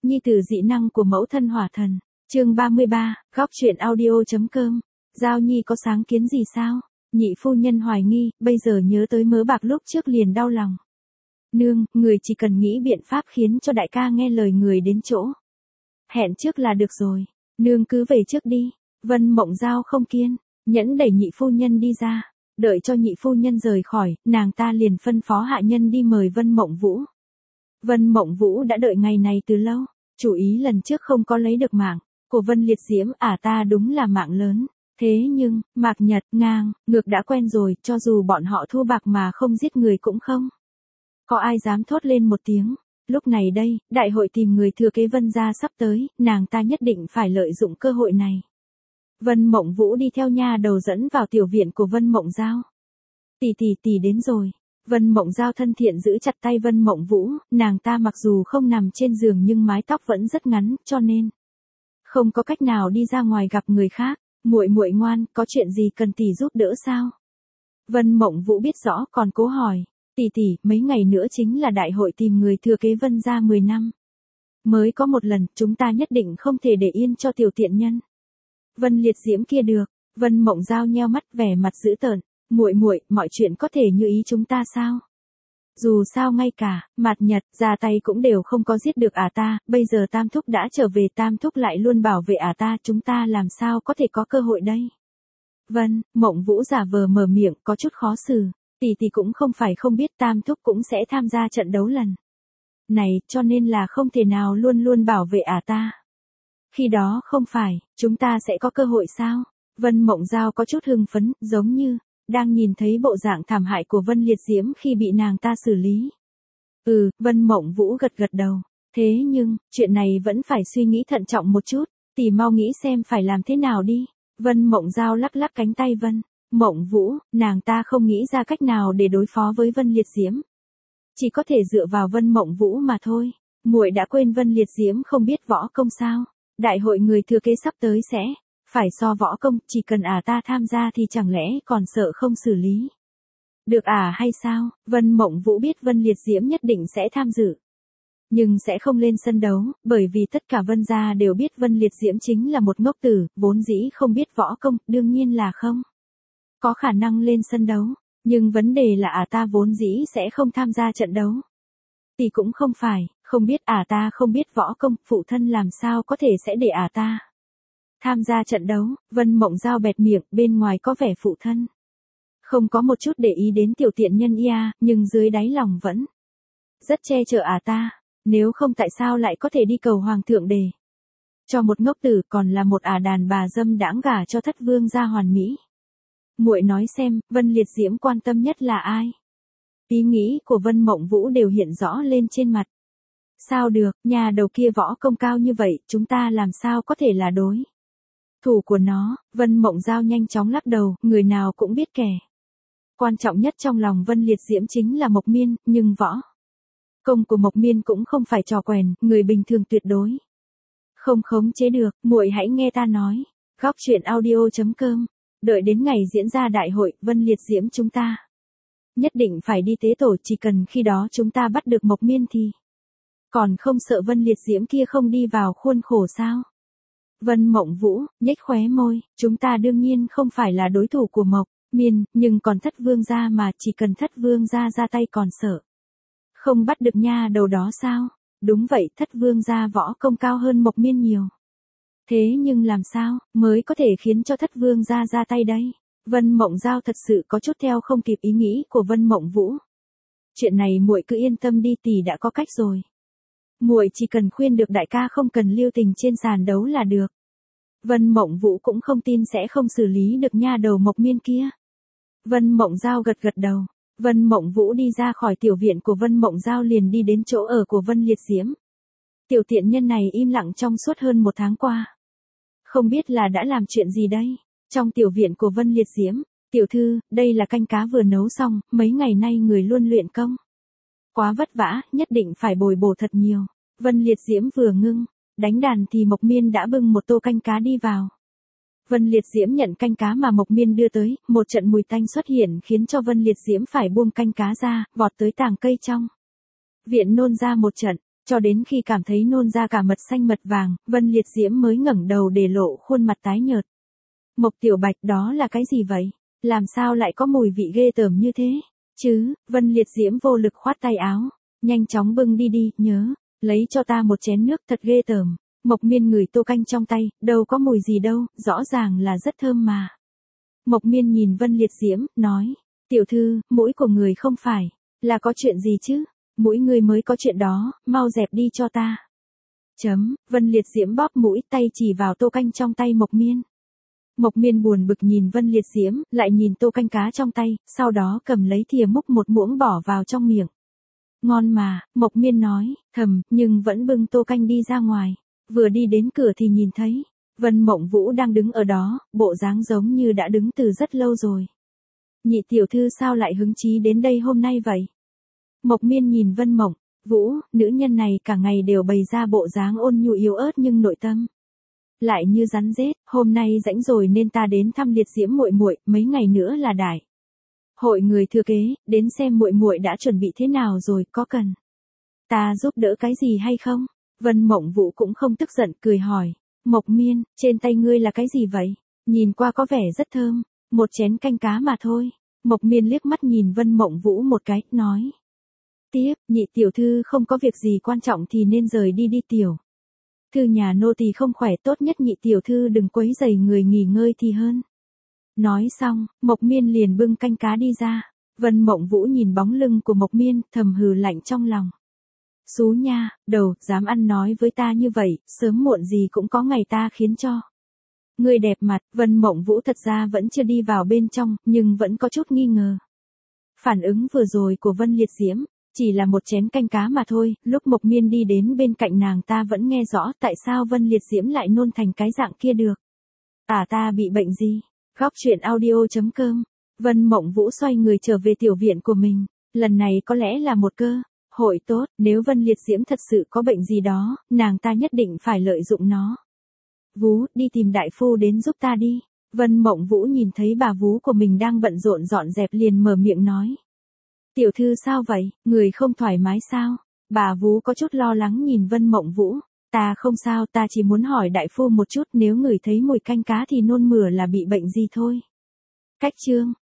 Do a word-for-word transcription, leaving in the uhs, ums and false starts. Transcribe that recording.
Nhi tử dị năng của mẫu thân hỏa thần. Chương ba mươi ba, góc truyện audio.com. Giao Nhi có sáng kiến gì sao? Nhị phu nhân hoài nghi, bây giờ nhớ tới mớ bạc lúc trước liền đau lòng. Nương, người chỉ cần nghĩ biện pháp khiến cho đại ca nghe lời người đến chỗ. Hẹn trước là được rồi. Nương cứ về trước đi. Vân Mộng Giao không kiên nhẫn đẩy nhị phu nhân đi ra. Đợi cho nhị phu nhân rời khỏi, nàng ta liền phân phó hạ nhân đi mời Vân Mộng Vũ. Vân Mộng Vũ đã đợi ngày này từ lâu, chủ ý lần trước không có lấy được mạng của Vân Liệt Diễm, à ta đúng là mạng lớn. Thế nhưng, Mạc Nhật, Ngang, Ngược đã quen rồi, cho dù bọn họ thua bạc mà không giết người cũng không có ai dám thốt lên một tiếng. Lúc này đây, đại hội tìm người thừa kế Vân gia sắp tới, nàng ta nhất định phải lợi dụng cơ hội này. Vân Mộng Vũ đi theo nha đầu dẫn vào tiểu viện của Vân Mộng Giao. Tỷ tỷ tỷ đến rồi. Vân Mộng Giao thân thiện giữ chặt tay Vân Mộng Vũ, nàng ta mặc dù không nằm trên giường nhưng mái tóc vẫn rất ngắn, cho nên không có cách nào đi ra ngoài gặp người khác. Muội muội ngoan, có chuyện gì cần tỷ giúp đỡ sao? Vân Mộng Vũ biết rõ còn cố hỏi. Tỷ tỷ, mấy ngày nữa chính là đại hội tìm người thừa kế Vân gia mười năm. Mới có một lần, chúng ta nhất định không thể để yên cho tiểu tiện nhân Vân Liệt Diễm kia được. Vân Mộng Giao nheo mắt, vẻ mặt dữ tợn. Muội muội, mọi chuyện có thể như ý chúng ta sao? Dù sao ngay cả Mạt Nhật ra tay cũng đều không có giết được ả ta, bây giờ Tam Thúc đã trở về, Tam Thúc lại luôn bảo vệ ả ta, chúng ta làm sao có thể có cơ hội đây? Vân Mộng Vũ giả vờ mở miệng, có chút khó xử. Tỷ tỷ cũng không phải không biết Tam Thúc cũng sẽ tham gia trận đấu lần này, cho nên là không thể nào luôn luôn bảo vệ ả ta. Khi đó không phải, chúng ta sẽ có cơ hội sao? Vân Mộng Giao có chút hưng phấn, giống như đang nhìn thấy bộ dạng thảm hại của Vân Liệt Diễm khi bị nàng ta xử lý. Ừ, Vân Mộng Vũ gật gật đầu. Thế nhưng, chuyện này vẫn phải suy nghĩ thận trọng một chút, tỷ mau nghĩ xem phải làm thế nào đi. Vân Mộng Giao lắc lắc cánh tay Vân Mộng Vũ, nàng ta không nghĩ ra cách nào để đối phó với Vân Liệt Diễm. Chỉ có thể dựa vào Vân Mộng Vũ mà thôi. Muội đã quên Vân Liệt Diễm không biết võ công sao? Đại hội người thừa kế sắp tới sẽ phải so võ công, chỉ cần ả ta tham gia thì chẳng lẽ còn sợ không xử lý được ả hay sao? Vân Mộng Vũ biết Vân Liệt Diễm nhất định sẽ tham dự, nhưng sẽ không lên sân đấu, bởi vì tất cả Vân gia đều biết Vân Liệt Diễm chính là một ngốc tử, vốn dĩ không biết võ công, đương nhiên là không có khả năng lên sân đấu. Nhưng vấn đề là ả ta vốn dĩ sẽ không tham gia trận đấu. Tỷ cũng không phải, không biết ả ta không biết võ công, phụ thân làm sao có thể sẽ để ả ta tham gia trận đấu. Vân Mộng Giao bẹt miệng, bên ngoài có vẻ phụ thân không có một chút để ý đến tiểu tiện nhân ia, nhưng dưới đáy lòng vẫn rất che chở ả ta. Nếu không tại sao lại có thể đi cầu hoàng thượng đề cho một ngốc tử, còn là một ả đàn bà dâm đãng gả cho thất vương gia hoàn mỹ. Muội nói xem, Vân Liệt Diễm quan tâm nhất là ai? Ý nghĩ của Vân Mộng Vũ đều hiện rõ lên trên mặt. Sao được, nhà đầu kia võ công cao như vậy, chúng ta làm sao có thể là đối thủ của nó? Vân Mộng Giao nhanh chóng lắc đầu, người nào cũng biết kẻ quan trọng nhất trong lòng Vân Liệt Diễm chính là Mộc Miên, nhưng võ công của Mộc Miên cũng không phải trò quèn, người bình thường tuyệt đối không khống chế được. Muội hãy nghe ta nói. Góc truyện audio.com. Đợi đến ngày diễn ra đại hội, Vân Liệt Diễm chúng ta nhất định phải đi tế tổ, chỉ cần khi đó chúng ta bắt được Mộc Miên thì còn không sợ Vân Liệt Diễm kia không đi vào khuôn khổ sao? Vân Mộng Vũ nhếch khóe môi, chúng ta đương nhiên không phải là đối thủ của Mộc Miên, nhưng còn thất vương gia mà, chỉ cần thất vương gia ra tay còn sợ không bắt được nha đầu đó sao? Đúng vậy, thất vương gia võ công cao hơn Mộc Miên nhiều. Thế nhưng làm sao mới có thể khiến cho thất vương gia ra tay đây? Vân Mộng Giao thật sự có chút theo không kịp ý nghĩ của Vân Mộng Vũ. Chuyện này muội cứ yên tâm đi, tỷ đã có cách rồi. Muội chỉ cần khuyên được đại ca không cần lưu tình trên sàn đấu là được. Vân Mộng Vũ cũng không tin sẽ không xử lý được nha đầu Mộc Miên kia. Vân Mộng Giao gật gật đầu. Vân Mộng Vũ đi ra khỏi tiểu viện của Vân Mộng Giao liền đi đến chỗ ở của Vân Liệt Diễm. Tiểu tiện nhân này im lặng trong suốt hơn một tháng qua. Không biết là đã làm chuyện gì đây? Trong tiểu viện của Vân Liệt Diễm, tiểu thư, đây là canh cá vừa nấu xong, mấy ngày nay người luôn luyện công. Quá vất vả, nhất định phải bồi bổ thật nhiều. Vân Liệt Diễm vừa ngưng đánh đàn thì Mộc Miên đã bưng một tô canh cá đi vào. Vân Liệt Diễm nhận canh cá mà Mộc Miên đưa tới, một trận mùi tanh xuất hiện khiến cho Vân Liệt Diễm phải buông canh cá ra, vọt tới tàng cây trong viện nôn ra một trận. Cho đến khi cảm thấy nôn ra cả mật xanh mật vàng, Vân Liệt Diễm mới ngẩng đầu để lộ khuôn mặt tái nhợt. Mộc Tiểu Bạch, đó là cái gì vậy? Làm sao lại có mùi vị ghê tởm như thế? Chứ, Vân Liệt Diễm vô lực khoát tay áo. Nhanh chóng bưng đi đi, nhớ, lấy cho ta một chén nước, thật ghê tởm. Mộc Miên ngửi tô canh trong tay, đâu có mùi gì đâu, rõ ràng là rất thơm mà. Mộc Miên nhìn Vân Liệt Diễm, nói, tiểu thư, mũi của người không phải, là có chuyện gì chứ? Mũi người mới có chuyện đó, mau dẹp đi cho ta. Chấm, Vân Liệt Diễm bóp mũi, tay chỉ vào tô canh trong tay Mộc Miên. Mộc Miên buồn bực nhìn Vân Liệt Diễm, lại nhìn tô canh cá trong tay, sau đó cầm lấy thìa múc một muỗng bỏ vào trong miệng. Ngon mà, Mộc Miên nói, thầm, nhưng vẫn bưng tô canh đi ra ngoài. Vừa đi đến cửa thì nhìn thấy, Vân Mộng Vũ đang đứng ở đó, bộ dáng giống như đã đứng từ rất lâu rồi. Nhị tiểu thư sao lại hứng chí đến đây hôm nay vậy? Mộc Miên nhìn Vân Mộng Vũ, nữ nhân này cả ngày đều bày ra bộ dáng ôn nhu yếu ớt nhưng nội tâm lại như rắn rết, hôm nay rảnh rồi nên ta đến thăm Liệt Diễm muội muội, mấy ngày nữa là đại hội người thừa kế, đến xem muội muội đã chuẩn bị thế nào rồi, có cần ta giúp đỡ cái gì hay không? Vân Mộng Vũ cũng không tức giận, cười hỏi, Mộc Miên, trên tay ngươi là cái gì vậy? Nhìn qua có vẻ rất thơm, một chén canh cá mà thôi. Mộc Miên liếc mắt nhìn Vân Mộng Vũ một cái, nói tiếp, nhị tiểu thư không có việc gì quan trọng thì nên rời đi đi tiểu thư nhà nô tỳ không khỏe, tốt nhất nhị tiểu thư đừng quấy rầy người nghỉ ngơi thì hơn. Nói xong, Mộc Miên liền bưng canh cá đi ra. Vân Mộng Vũ nhìn bóng lưng của Mộc Miên, thầm hừ lạnh trong lòng. Xú nha, đầu, dám ăn nói với ta như vậy, sớm muộn gì cũng có ngày ta khiến cho ngươi đẹp mặt. Vân Mộng Vũ thật ra vẫn chưa đi vào bên trong, nhưng vẫn có chút nghi ngờ. Phản ứng vừa rồi của Vân Liệt Diễm, chỉ là một chén canh cá mà thôi, lúc Mộc Miên đi đến bên cạnh nàng ta vẫn nghe rõ tại sao Vân Liệt Diễm lại nôn thành cái dạng kia được. À, ta bị bệnh gì? Góc truyện audio chấm com. Vân Mộng Vũ xoay người trở về tiểu viện của mình, lần này có lẽ là một cơ hội tốt, nếu Vân Liệt Diễm thật sự có bệnh gì đó, nàng ta nhất định phải lợi dụng nó. Vú, đi tìm đại phu đến giúp ta đi. Vân Mộng Vũ nhìn thấy bà vú của mình đang bận rộn dọn dẹp liền mở miệng nói. Tiểu thư sao vậy, người không thoải mái sao? Bà vú có chút lo lắng nhìn Vân Mộng Vũ. Ta không sao, ta chỉ muốn hỏi đại phu một chút, nếu người thấy mùi canh cá thì nôn mửa là bị bệnh gì thôi. Cách chương